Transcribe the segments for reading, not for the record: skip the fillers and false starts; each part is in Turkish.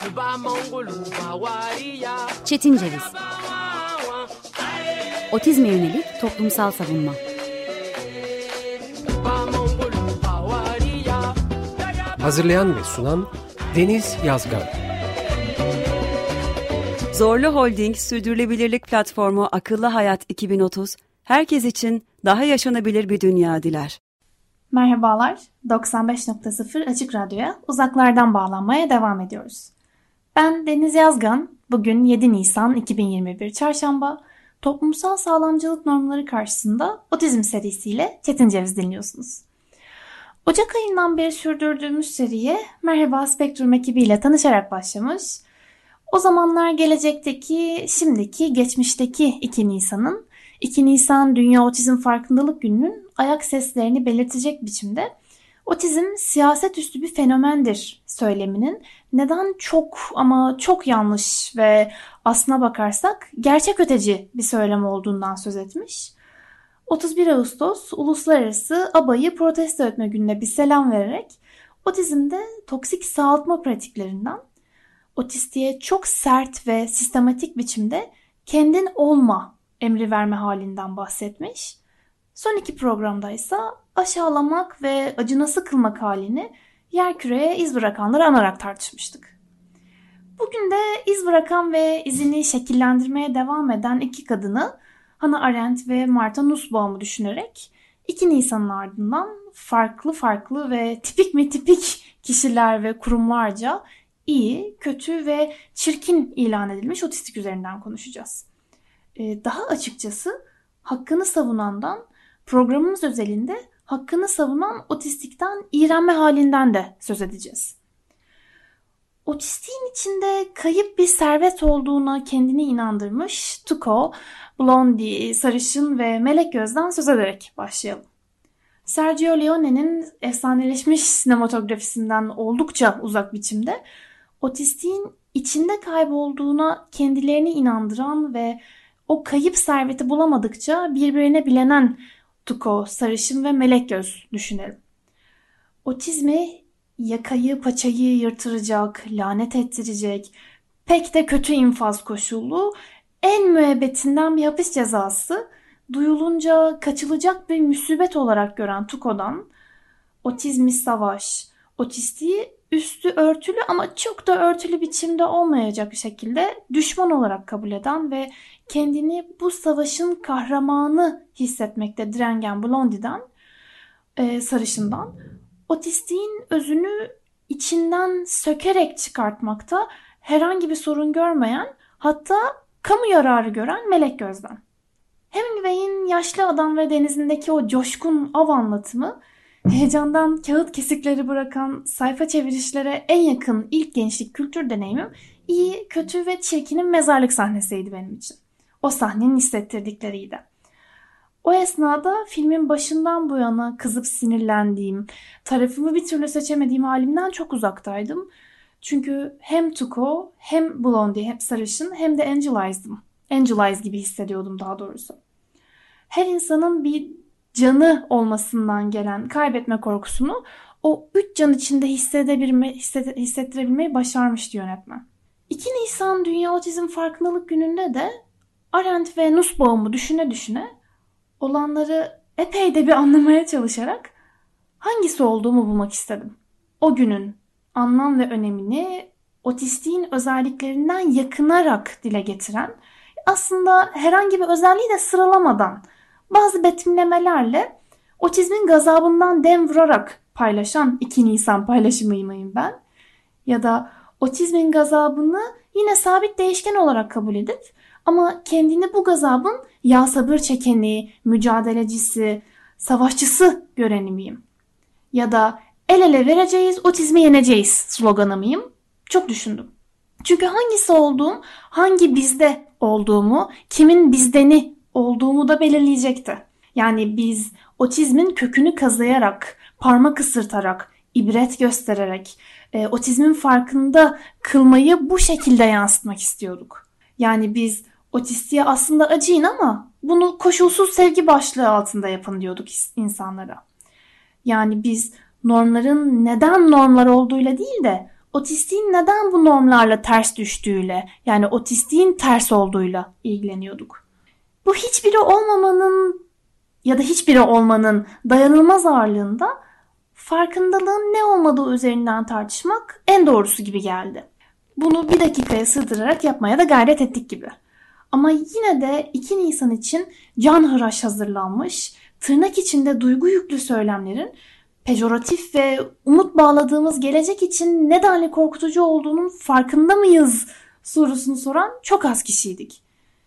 Çetin Ceviz. Otizme yönelik toplumsal savunma. Hazırlayan ve sunan Deniz Yazgan. Zorlu Holding Sürdürülebilirlik Platformu Akıllı Hayat 2030, herkes için daha yaşanabilir bir dünya diler. Merhabalar, 95.0 Açık Radyo'ya uzaklardan bağlanmaya devam ediyoruz. Ben Deniz Yazgan, bugün 7 Nisan 2021 Çarşamba, toplumsal sağlamcılık normları karşısında otizm serisiyle Çetin Ceviz dinliyorsunuz. Ocak ayından beri sürdürdüğümüz seriye Merhaba Spektrum ekibiyle tanışarak başlamış. O zamanlar gelecekteki, şimdiki, geçmişteki 2 Nisan'ın, 2 Nisan Dünya Otizm Farkındalık Günü'nün ayak seslerini belirtecek biçimde otizm siyaset üstü bir fenomendir söyleminin neden çok ama çok yanlış ve aslına bakarsak gerçek öteci bir söylem olduğundan söz etmiş. 31 Ağustos Uluslararası ABA'yı protesto etme gününe bir selam vererek otizmde toksik sağaltma pratiklerinden, otistiğe çok sert ve sistematik biçimde kendin olma emri verme halinden bahsetmiş. Son 2 programda ise aşağılamak ve acınası kılmak halini yerküreye iz bırakanları anarak tartışmıştık. Bugün de iz bırakan ve izini şekillendirmeye devam eden 2 kadını Hannah Arendt ve Martha Nussbaum'u düşünerek 2 Nisan'ın ardından farklı ve tipik kişiler ve kurumlarca iyi, kötü ve çirkin ilan edilmiş otistik üzerinden konuşacağız. Daha açıkçası hakkını savunandan, programımız özelinde hakkını savunan otistikten iğrenme halinden de söz edeceğiz. Otistiğin içinde kayıp bir servet olduğuna kendini inandırmış Tuco, Blondie, Sarışın ve Melek Göz'den söz ederek başlayalım. Sergio Leone'nin efsaneleşmiş sinematografisinden oldukça uzak biçimde otistiğin içinde kaybolduğuna kendilerini inandıran ve o kayıp serveti bulamadıkça birbirine bilenen Tuco, Sarışın ve Melek Göz düşünelim. Otizmi yakayı paçayı yırtıracak, lanet ettirecek, pek de kötü infaz koşullu, en müebbetinden bir hapis cezası, duyulunca kaçılacak bir musibet olarak gören Tuco'dan, otizmi savaş, otistiği üstü örtülü ama çok da örtülü biçimde olmayacak bir şekilde düşman olarak kabul eden ve kendini bu savaşın kahramanı hissetmekte direngen Blondie'den, Sarışın'dan, otistiğin özünü içinden sökerek çıkartmakta herhangi bir sorun görmeyen, hatta kamu yararı gören Melek Göz'den. Hemingway'in Yaşlı Adam ve Denizindeki o coşkun av anlatımı, heyecandan kağıt kesikleri bırakan sayfa çevirişlere en yakın ilk gençlik kültür deneyimim iyi, kötü ve çirkinin mezarlık sahnesiydi benim için. O sahnenin hissettirdikleriydi. O esnada filmin başından bu yana kızıp sinirlendiğim, tarafımı bir türlü seçemediğim halimden çok uzaktaydım. Çünkü hem Tuco, hem Blondie, hem Sarışın, hem de Angelize'dım. Angelize gibi hissediyordum daha doğrusu. Her insanın bir canı olmasından gelen kaybetme korkusunu o 3 can içinde hissettirebilmeyi başarmıştı yönetmen. 2 Nisan Dünya Otizm Farkındalık Günü'nde de Arendt ve Nussbaum'u düşüne olanları epey de bir anlamaya çalışarak hangisi olduğumu bulmak istedim. O günün anlam ve önemini otistiğin özelliklerinden yakınarak dile getiren, aslında herhangi bir özelliği de sıralamadan bazı betimlemelerle otizmin gazabından dem vurarak paylaşan 2 Nisan paylaşımıyım ben. Ya da otizmin gazabını yine sabit değişken olarak kabul edip ama kendini bu gazabın ya sabır çekeni, mücadelecisi, savaşçısı göreni miyim? Ya da el ele vereceğiz, otizmi yeneceğiz sloganı mıyım? Çok düşündüm. Çünkü hangisi olduğum, hangi bizde olduğumu, kimin bizdeni olduğumu da belirleyecekti. Yani biz otizmin kökünü kazıyarak, parmak ısırtarak, ibret göstererek, otizmin farkında kılmayı bu şekilde yansıtmak istiyorduk. Yani biz otistiğe aslında acıyın ama bunu koşulsuz sevgi başlığı altında yapın diyorduk insanlara. Yani biz normların neden normlar olduğuyla değil de otistiğin neden bu normlarla ters düştüğüyle, yani otistiğin ters olduğuyla ilgileniyorduk. Bu hiçbiri olmamanın ya da hiçbiri olmanın dayanılmaz ağırlığında farkındalığın ne olmadığı üzerinden tartışmak en doğrusu gibi geldi. Bunu bir dakikaya sığdırarak yapmaya da gayret ettik gibi. Ama yine de 2 Nisan için canhıraş hazırlanmış, tırnak içinde duygu yüklü söylemlerin pejoratif ve umut bağladığımız gelecek için nedenli korkutucu olduğunun farkında mıyız sorusunu soran çok az kişiydik.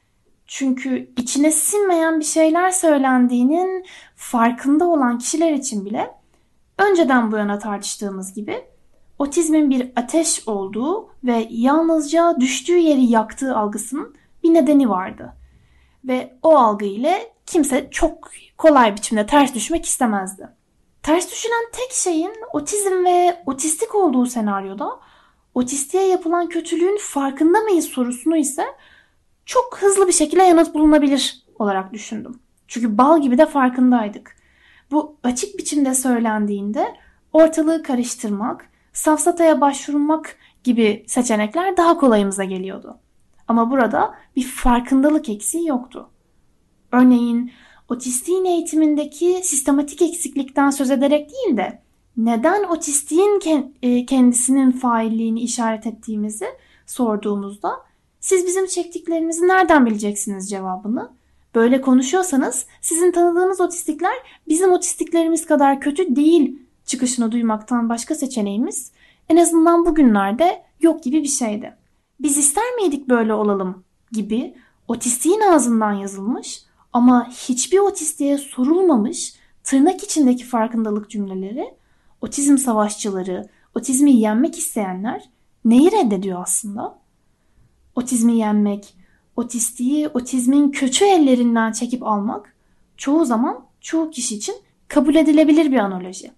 Çünkü içine sinmeyen bir şeyler söylendiğinin farkında olan kişiler için bile önceden bu yana tartıştığımız gibi otizmin bir ateş olduğu ve yalnızca düştüğü yeri yaktığı algısının bir nedeni vardı. Ve o algı ile kimse çok kolay biçimde ters düşmek istemezdi. Ters düşülen tek şeyin otizm ve otistik olduğu senaryoda otistiğe yapılan kötülüğün farkında mıyız sorusunu ise çok hızlı bir şekilde yanıt bulunabilir olarak düşündüm. Çünkü bal gibi de farkındaydık. Bu açık biçimde söylendiğinde ortalığı karıştırmak, safsataya başvurmak gibi seçenekler daha kolayımıza geliyordu. Ama burada bir farkındalık eksiği yoktu. Örneğin otistiğin eğitimindeki sistematik eksiklikten söz ederek değil de neden otistiğin kendisinin failliğini işaret ettiğimizi sorduğumuzda siz bizim çektiklerimizi nereden bileceksiniz cevabını? Böyle konuşuyorsanız sizin tanıdığınız otistikler bizim otistiklerimiz kadar kötü değil çıkışını duymaktan başka seçeneğimiz en azından bugünlerde yok gibi bir şeydi. Biz ister miydik böyle olalım gibi otistiğin ağzından yazılmış ama hiçbir otistiğe sorulmamış tırnak içindeki farkındalık cümleleri, otizm savaşçıları, otizmi yenmek isteyenler neyi reddediyor aslında? Otizmi yenmek, otistiği otizmin kötü ellerinden çekip almak çoğu zaman çoğu kişi için kabul edilebilir bir analoji.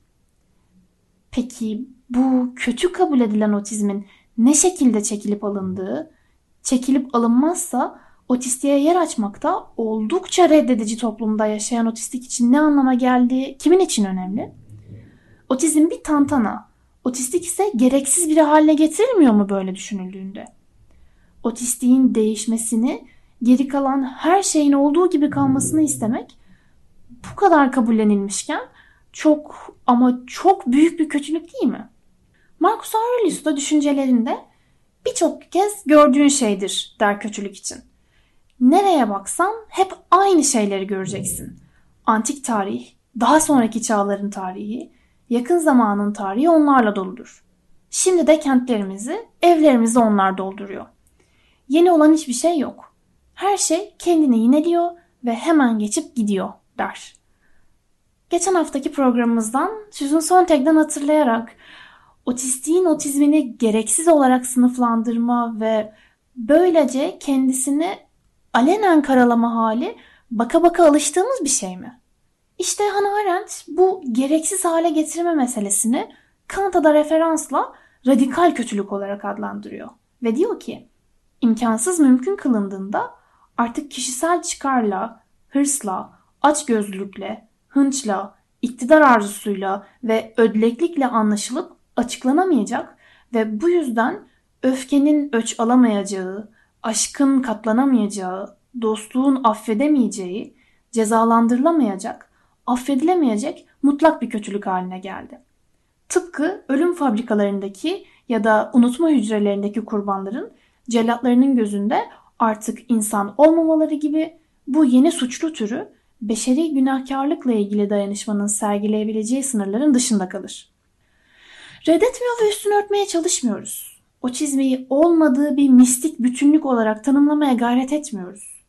Peki bu kötü kabul edilen otizmin ne şekilde çekilip alındığı, çekilip alınmazsa otistiğe yer açmakta oldukça reddedici toplumda yaşayan otistik için ne anlama geldiği kimin için önemli? Otizm bir tantana, otistik ise gereksiz biri haline getirilmiyor mu böyle düşünüldüğünde? Otistiğin değişmesini, geri kalan her şeyin olduğu gibi kalmasını istemek bu kadar kabullenilmişken çok ama çok büyük bir kötülük değil mi? Marcus Aurelius da düşüncelerinde birçok kez gördüğün şeydir der kötülük için. Nereye baksan hep aynı şeyleri göreceksin. Antik tarih, daha sonraki çağların tarihi, yakın zamanın tarihi onlarla doludur. Şimdi de kentlerimizi, evlerimizi onlar dolduruyor. Yeni olan hiçbir şey yok. Her şey kendini yineliyor ve hemen geçip gidiyor der. Geçen haftaki programımızdan Susan Sontag'dan hatırlayarak otistiğin otizmini gereksiz olarak sınıflandırma ve böylece kendisini alenen karalama hali baka baka alıştığımız bir şey mi? İşte Hannah Arendt bu gereksiz hale getirme meselesini Kant'a referansla radikal kötülük olarak adlandırıyor. Ve diyor ki, imkansız mümkün kılındığında artık kişisel çıkarla, hırsla, açgözlülükle, hınçla, iktidar arzusuyla ve ödleklikle anlaşılıp açıklanamayacak ve bu yüzden öfkenin öç alamayacağı, aşkın katlanamayacağı, dostluğun affedemeyeceği, cezalandırılamayacak, affedilemeyecek mutlak bir kötülük haline geldi. Tıpkı ölüm fabrikalarındaki ya da unutma hücrelerindeki kurbanların cellatlarının gözünde artık insan olmamaları gibi bu yeni suçlu türü beşeri günahkarlıkla ilgili dayanışmanın sergileyebileceği sınırların dışında kalır. Reddetmiyor ve üstünü örtmeye çalışmıyoruz. Otizmi olmadığı bir mistik bütünlük olarak tanımlamaya gayret etmiyoruz.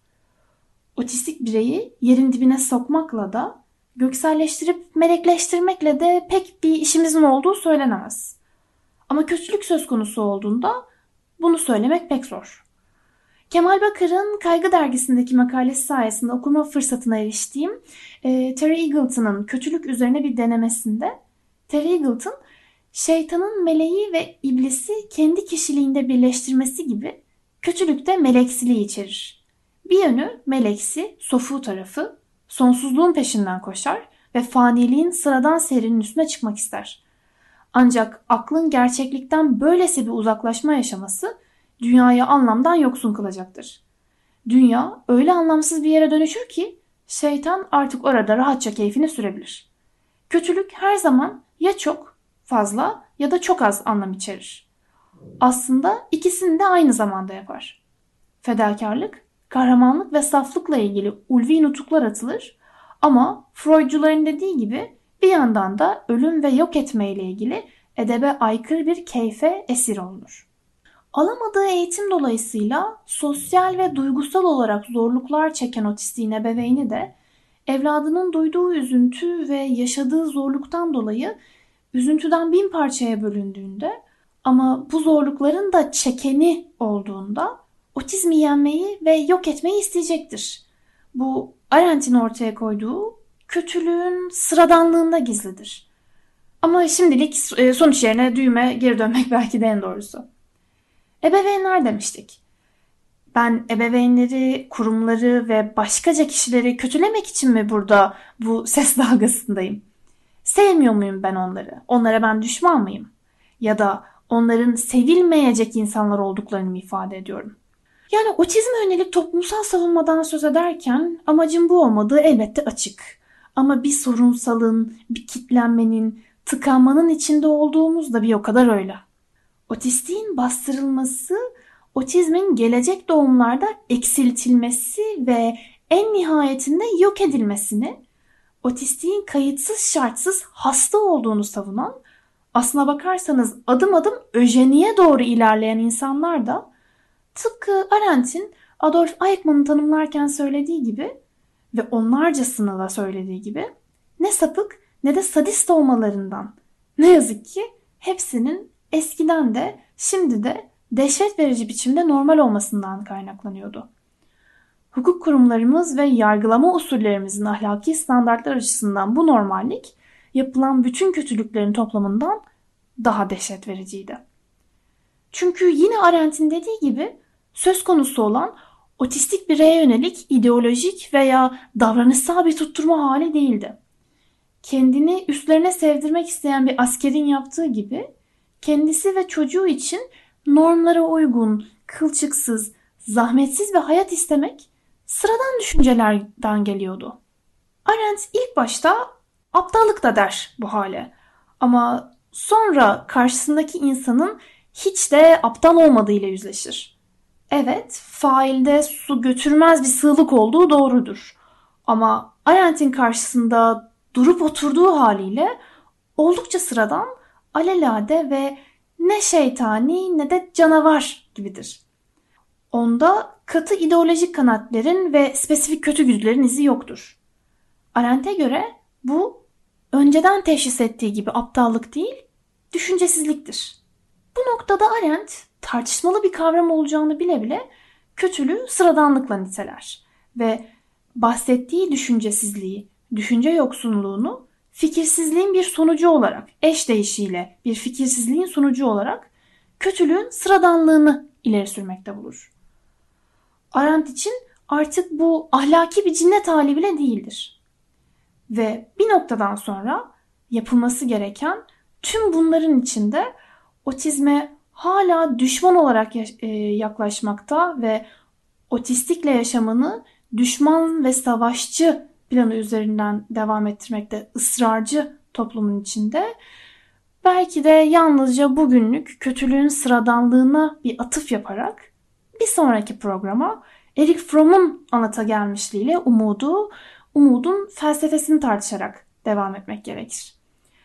Otistik bireyi yerin dibine sokmakla da gökselleştirip melekleştirmekle de pek bir işimizin olduğu söylenemez. Ama kötülük söz konusu olduğunda bunu söylemek pek zor. Kemal Bakar'ın Kaygı Dergisi'ndeki makalesi sayesinde okuma fırsatına eriştiğim Terry Eagleton'ın kötülük üzerine bir denemesinde Terry Eagleton, şeytanın meleği ve iblisi kendi kişiliğinde birleştirmesi gibi kötülükte meleksiliği içerir. Bir yönü meleksi, sofu tarafı, sonsuzluğun peşinden koşar ve faniliğin sıradan seyrinin üstüne çıkmak ister. Ancak aklın gerçeklikten böylesi bir uzaklaşma yaşaması dünyayı anlamdan yoksun kılacaktır. Dünya öyle anlamsız bir yere dönüşür ki şeytan artık orada rahatça keyfini sürebilir. Kötülük her zaman ya çok fazla ya da çok az anlam içerir. Aslında ikisini de aynı zamanda yapar. Fedakarlık, kahramanlık ve saflıkla ilgili ulvi nutuklar atılır ama Freudcuların dediği gibi bir yandan da ölüm ve yok etme ile ilgili edebe aykırı bir keyfe esir olunur. Alamadığı eğitim dolayısıyla sosyal ve duygusal olarak zorluklar çeken otistiğin ebeveyni de evladının duyduğu üzüntü ve yaşadığı zorluktan dolayı üzüntüden bin parçaya bölündüğünde ama bu zorlukların da çekeni olduğunda otizmi yenmeyi ve yok etmeyi isteyecektir. Bu Arendt'in ortaya koyduğu kötülüğün sıradanlığında gizlidir. Ama şimdilik sonuç yerine düğme geri dönmek belki de en doğrusu. Ebeveynler demiştik. Ben ebeveynleri, kurumları ve başkaca kişileri kötülemek için mi burada bu ses dalgasındayım? Sevmiyor muyum ben onları? Onlara ben düşman mıyım? Ya da onların sevilmeyecek insanlar olduklarını mı ifade ediyorum? Yani otizme yönelik toplumsal savunmadan söz ederken amacım bu olmadığı elbette açık. Ama bir sorunsalın, bir kitlenmenin, tıkanmanın içinde olduğumuz da bir o kadar öyle. Otistiğin bastırılması, otizmin gelecek doğumlarda eksiltilmesi ve en nihayetinde yok edilmesini, otistiğin kayıtsız şartsız hasta olduğunu savunan, aslına bakarsanız adım adım öjeniye doğru ilerleyen insanlar da tıpkı Arendt'in Adolf Eichmann'ı tanımlarken söylediği gibi ve onlarcasını da söylediği gibi ne sapık ne de sadist olmalarından ne yazık ki hepsinin eskiden de şimdi de dehşet verici biçimde normal olmasından kaynaklanıyordu. Hukuk kurumlarımız ve yargılama usullerimizin ahlaki standartlar açısından bu normallik yapılan bütün kötülüklerin toplamından daha dehşet vericiydi. Çünkü yine Arendt'in dediği gibi söz konusu olan otistik bireye yönelik ideolojik veya davranışsal bir tutturma hali değildi. Kendini üstlerine sevdirmek isteyen bir askerin yaptığı gibi kendisi ve çocuğu için normlara uygun, kılçıksız, zahmetsiz bir hayat istemek sıradan düşüncelerden geliyordu. Arendt ilk başta aptallık da der bu hale. Ama sonra karşısındaki insanın hiç de aptal olmadığıyla yüzleşir. Evet, failde su götürmez bir sığlık olduğu doğrudur. Ama Arendt'in karşısında durup oturduğu haliyle oldukça sıradan, alelade ve ne şeytani ne de canavar gibidir. Onda katı ideolojik kanatların ve spesifik kötü güdülerin izi yoktur. Arendt'e göre bu önceden teşhis ettiği gibi aptallık değil, düşüncesizliktir. Bu noktada Arendt tartışmalı bir kavram olacağını bile bile kötülüğü sıradanlıkla niteler ve bahsettiği düşüncesizliği, düşünce yoksunluğunu fikirsizliğin bir sonucu olarak, eş değişiyle bir fikirsizliğin sonucu olarak kötülüğün sıradanlığını ileri sürmekte bulur. Arendt için artık bu ahlaki bir cinnet hali bile değildir. Ve bir noktadan sonra yapılması gereken tüm bunların içinde otizme hala düşman olarak yaklaşmakta ve otistikle yaşamını düşman ve savaşçı planı üzerinden devam ettirmekte ısrarcı toplumun içinde belki de yalnızca bugünlük kötülüğün sıradanlığına bir atıf yaparak bir sonraki programa Erich Fromm'un anlata gelmişliğiyle umudun felsefesini tartışarak devam etmek gerekir.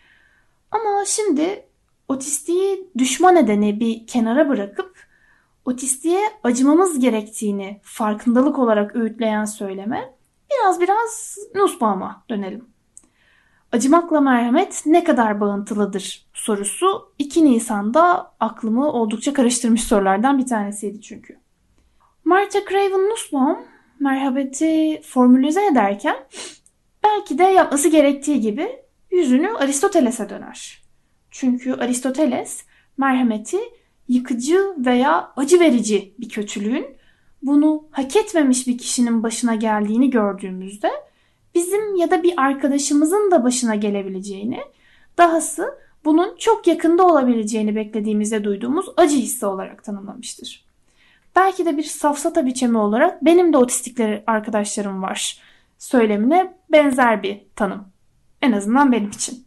Ama şimdi otistiği düşman edeni bir kenara bırakıp otistiğe acımamız gerektiğini farkındalık olarak öğütleyen söyleme biraz Nussbaum'a dönelim. Acımakla merhamet ne kadar bağıntılıdır sorusu 2 Nisan'da aklımı oldukça karıştırmış sorulardan bir tanesiydi çünkü. Martha Craven Nussbaum merhameti formülize ederken belki de yapması gerektiği gibi yüzünü Aristoteles'e döner. Çünkü Aristoteles merhameti yıkıcı veya acı verici bir kötülüğün bunu hak etmemiş bir kişinin başına geldiğini gördüğümüzde bizim ya da bir arkadaşımızın da başına gelebileceğini, dahası bunun çok yakında olabileceğini beklediğimizde duyduğumuz acı hissi olarak tanımlamıştır. Belki de bir safsata biçimi olarak benim de otistikleri arkadaşlarım var söylemine benzer bir tanım. En azından benim için.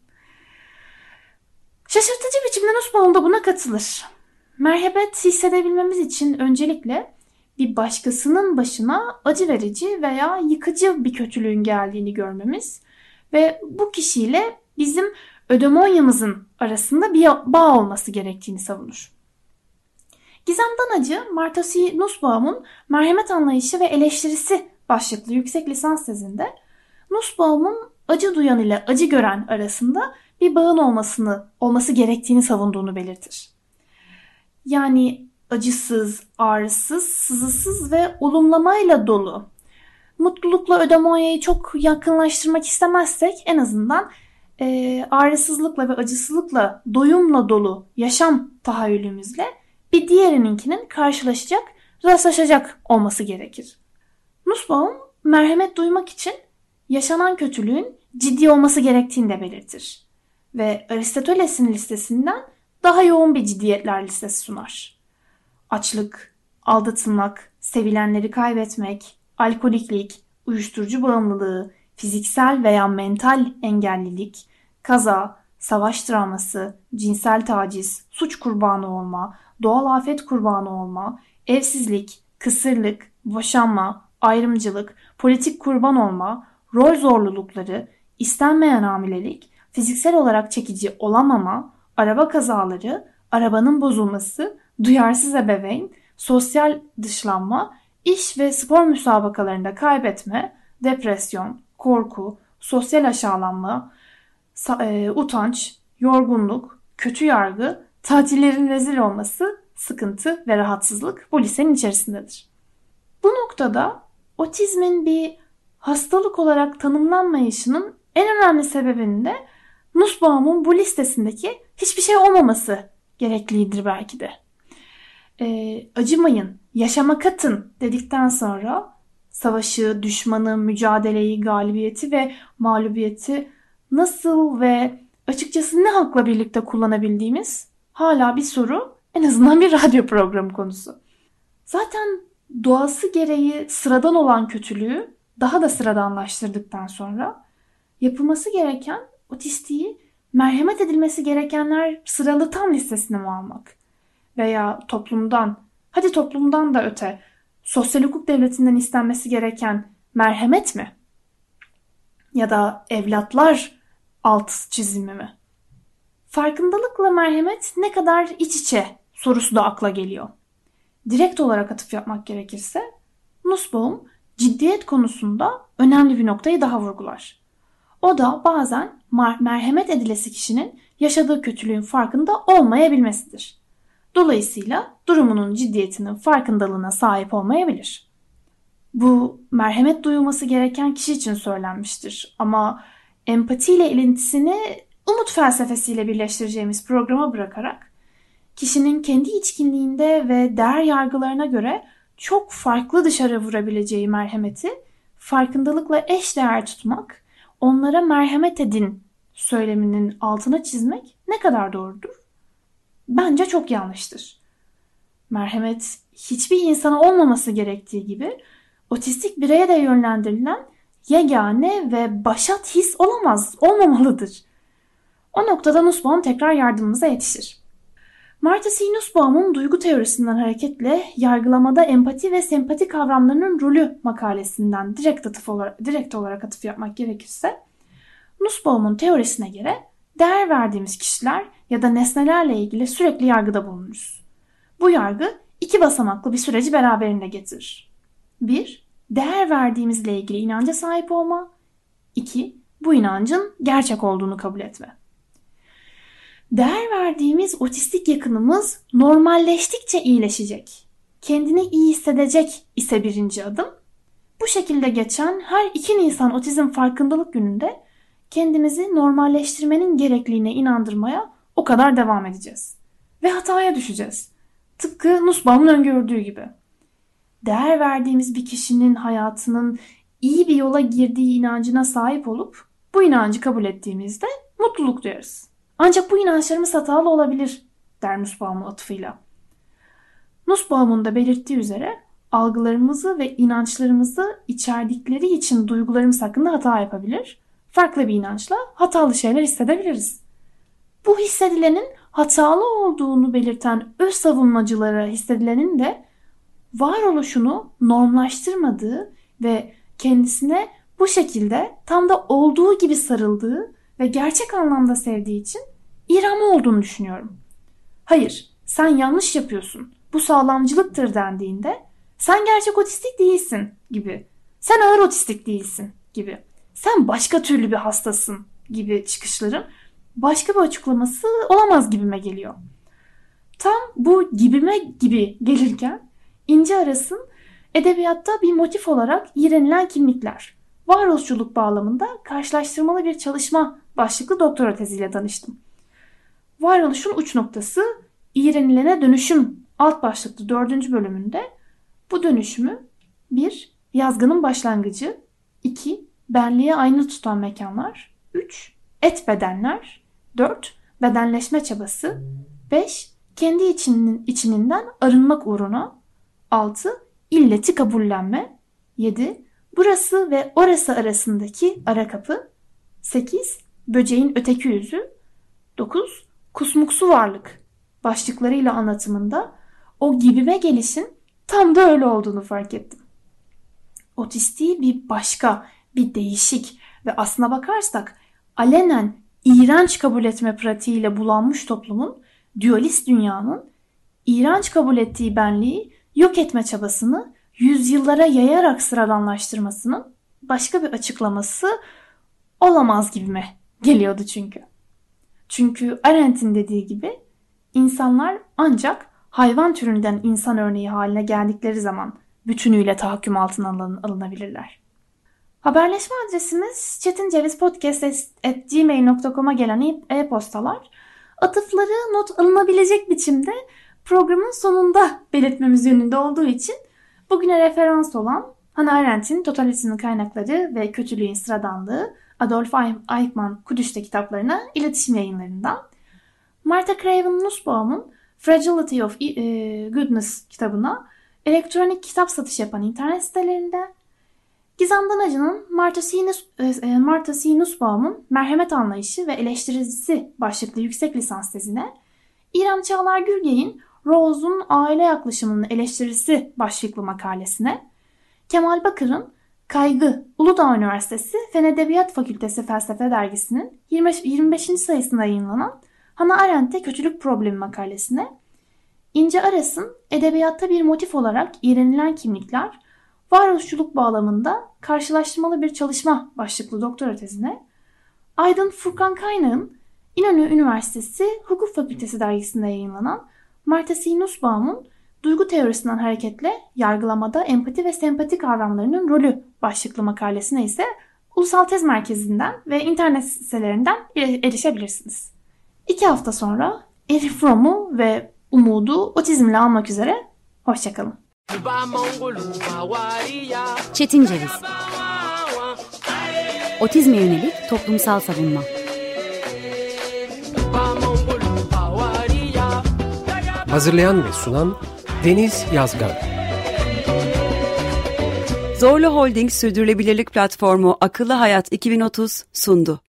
Şaşırtıcı biçimde Nussbaum da buna katılır. Merhamet hissedebilmemiz için öncelikle bir başkasının başına acı verici veya yıkıcı bir kötülüğün geldiğini görmemiz ve bu kişiyle bizim ödemonyamızın arasında bir bağ olması gerektiğini savunur. Gizemden Acı, Martha C. Nussbaum'un Merhamet Anlayışı ve Eleştirisi başlıklı yüksek lisans tezinde Nussbaum'un acı duyan ile acı gören arasında bir bağın olması gerektiğini savunduğunu belirtir. Yani acısız, ağrısız, sızısız ve olumlamayla dolu. Mutlulukla ödemonyayı çok yakınlaştırmak istemezsek en azından ağrısızlıkla ve acısızlıkla, doyumla dolu yaşam tahayyülümüzle bir diğerininkinin rastlaşacak olması gerekir. Nussbaum, merhamet duymak için yaşanan kötülüğün ciddi olması gerektiğini de belirtir. Ve Aristoteles'in listesinden daha yoğun bir ciddiyetler listesi sunar. Açlık, aldatılmak, sevilenleri kaybetmek, alkoliklik, uyuşturucu bağımlılığı, fiziksel veya mental engellilik, kaza, savaş travması, cinsel taciz, suç kurbanı olma, doğal afet kurbanı olma, evsizlik, kısırlık, boşanma, ayrımcılık, politik kurban olma, rol zorlulukları, istenmeyen hamilelik, fiziksel olarak çekici olamama, araba kazaları, arabanın bozulması, duyarsız ebeveyn, sosyal dışlanma, iş ve spor müsabakalarında kaybetme, depresyon, korku, sosyal aşağılanma, utanç, yorgunluk, kötü yargı, tatillerin rezil olması, sıkıntı ve rahatsızlık bu listenin içerisindedir. Bu noktada otizmin bir hastalık olarak tanımlanmayışının en önemli sebebinin de Nussbaum'un bu listesindeki hiçbir şey olmaması gereklidir belki de. Acımayın, yaşama katın dedikten sonra savaşı, düşmanı, mücadeleyi, galibiyeti ve mağlubiyeti nasıl ve açıkçası ne hakla birlikte kullanabildiğimiz hala bir soru, en azından bir radyo programı konusu. Zaten doğası gereği sıradan olan kötülüğü daha da sıradanlaştırdıktan sonra yapılması gereken otistiği merhamet edilmesi gerekenler sıralı tam listesine mi almak? Veya toplumdan da öte sosyal hukuk devletinden istenmesi gereken merhamet mi? Ya da evlatlar alt çizimi mi? Farkındalıkla merhamet ne kadar iç içe sorusu da akla geliyor. Direkt olarak atıf yapmak gerekirse Nussbaum ciddiyet konusunda önemli bir noktayı daha vurgular. O da bazen merhamet edilesi kişinin yaşadığı kötülüğün farkında olmayabilmesidir. Dolayısıyla durumunun ciddiyetinin farkındalığına sahip olmayabilir. Bu merhamet duyulması gereken kişi için söylenmiştir ama empatiyle ilintisini umut felsefesiyle birleştireceğimiz programa bırakarak kişinin kendi içkinliğinde ve değer yargılarına göre çok farklı dışarı vurabileceği merhameti farkındalıkla eşdeğer tutmak, onlara merhamet edin söyleminin altına çizmek ne kadar doğrudur? Bence çok yanlıştır. Merhamet hiçbir insana olmaması gerektiği gibi otistik bireye de yönlendirilen yegane ve başat his olmamalıdır. O noktada Nussbaum tekrar yardımımıza yetişir. Martha C. Nussbaum'un duygu teorisinden hareketle yargılamada empati ve sempati kavramlarının rolü makalesinden direkt olarak atıf yapmak gerekirse, Nussbaum'un teorisine göre değer verdiğimiz kişiler ya da nesnelerle ilgili sürekli yargıda bulunuruz. Bu yargı iki basamaklı bir süreci beraberinde getirir. 1. Değer verdiğimizle ilgili inanca sahip olma. 2. Bu inancın gerçek olduğunu kabul etme. Değer verdiğimiz otistik yakınımız normalleştikçe iyileşecek, kendini iyi hissedecek ise birinci adım. Bu şekilde geçen her 2 Nisan Otizm Farkındalık Günü'nde kendimizi normalleştirmenin gerekliliğine inandırmaya o kadar devam edeceğiz. Ve hataya düşeceğiz. Tıpkı Nussbaum'un öngördüğü gibi. Değer verdiğimiz bir kişinin hayatının iyi bir yola girdiği inancına sahip olup bu inancı kabul ettiğimizde mutluluk duyarız. Ancak bu inançlarımız hatalı olabilir, der Nussbaum atıfıyla. Nussbaum'un da belirttiği üzere algılarımızı ve inançlarımızı içerdikleri için duygularımız hakkında hata yapabilir. Farklı bir inançla hatalı şeyler hissedebiliriz. Bu hissedilenin hatalı olduğunu belirten öz savunmacılara hissedilenin de varoluşunu normlaştırmadığı ve kendisine bu şekilde tam da olduğu gibi sarıldığı ve gerçek anlamda sevdiği için İrami olduğunu düşünüyorum. Hayır, sen yanlış yapıyorsun, bu sağlamcılıktır dendiğinde sen gerçek otistik değilsin gibi, sen ağır otistik değilsin gibi, sen başka türlü bir hastasın gibi çıkışların başka bir açıklaması olamaz gibime geliyor. Tam bu gibime gibi gelirken İnce Aras'ın edebiyatta bir motif olarak iğrenilen kimlikler, varoluşçuluk bağlamında karşılaştırmalı bir çalışma başlıklı doktora teziyle tanıştım. Varoluşun uç noktası iğrenilene dönüşüm alt başlıklı 4. bölümünde bu dönüşümü 1. Yazgının başlangıcı, 2. Benliğe aynı tutan mekanlar, 3. Et bedenler, 4. Bedenleşme çabası, 5. Kendi içininden arınmak uğruna, 6. İlleti kabullenme, 7. Burası ve orası arasındaki ara kapı, 8. Böceğin öteki yüzü, 9. Kusmuksu varlık başlıklarıyla anlatımında o gibime gelişin tam da öyle olduğunu fark ettim. Otistiği bir başka, bir değişik ve aslına bakarsak alenen iğrenç kabul etme pratiğiyle bulanmış toplumun, dualist dünyanın iğrenç kabul ettiği benliği yok etme çabasını yüzyıllara yayarak sıradanlaştırmasının başka bir açıklaması olamaz gibime geliyordu çünkü. Çünkü Arendt'in dediği gibi insanlar ancak hayvan türünden insan örneği haline geldikleri zaman bütünüyle tahakküm altına alınabilirler. Haberleşme adresimiz çetincevizpodcast@gmail.com'a gelen e-postalar atıfları not alınabilecek biçimde programın sonunda belirtmemiz yönünde olduğu için bugüne referans olan Hannah Arendt'in Totalizmin Kaynakları ve Kötülüğün Sıradanlığı Adolf Eichmann Kudüs'te kitaplarına iletişim yayınlarından, Martha Craven Nussbaum'un Fragility of Goodness kitabına elektronik kitap satışı yapan internet sitelerinden, Gizem Danacı'nın Martha C. Nussbaum'un Merhamet Anlayışı ve Eleştirisi başlıklı yüksek lisans tezine, İrem Çağlar Gürgey'in Rawls'un Aile Yaklaşımının Eleştirisi başlıklı makalesine, Kemal Bakır'ın Kaygı Uludağ Üniversitesi Fen Edebiyat Fakültesi Felsefe Dergisi'nin 25. sayısında yayınlanan Hannah Arendt'te Kötülük Problemi makalesine, İnce Aras'ın edebiyatta bir motif olarak iğrenilen kimlikler, varoluşçuluk bağlamında karşılaştırmalı bir çalışma başlıklı doktora tezine, Aydın Furkan Kaynağ'ın İnönü Üniversitesi Hukuk Fakültesi dergisinde yayınlanan Martha C. Nussbaum'un Duygu Teorisinden Hareketle Yargılamada Empati ve Sempati Kavramlarının Rolü başlıklı makalesine ise Ulusal Tez Merkezi'nden ve internet sitelerinden erişebilirsiniz. 2 hafta sonra Erich Fromm'u ve Umud'u otizmle almak üzere. Hoşçakalın. Çetin Ceviz. Otizme yönelik toplumsal savunma. Hazırlayan ve sunan Deniz Yazgan. Zorlu Holding Sürdürülebilirlik Platformu Akıllı Hayat 2030 sundu.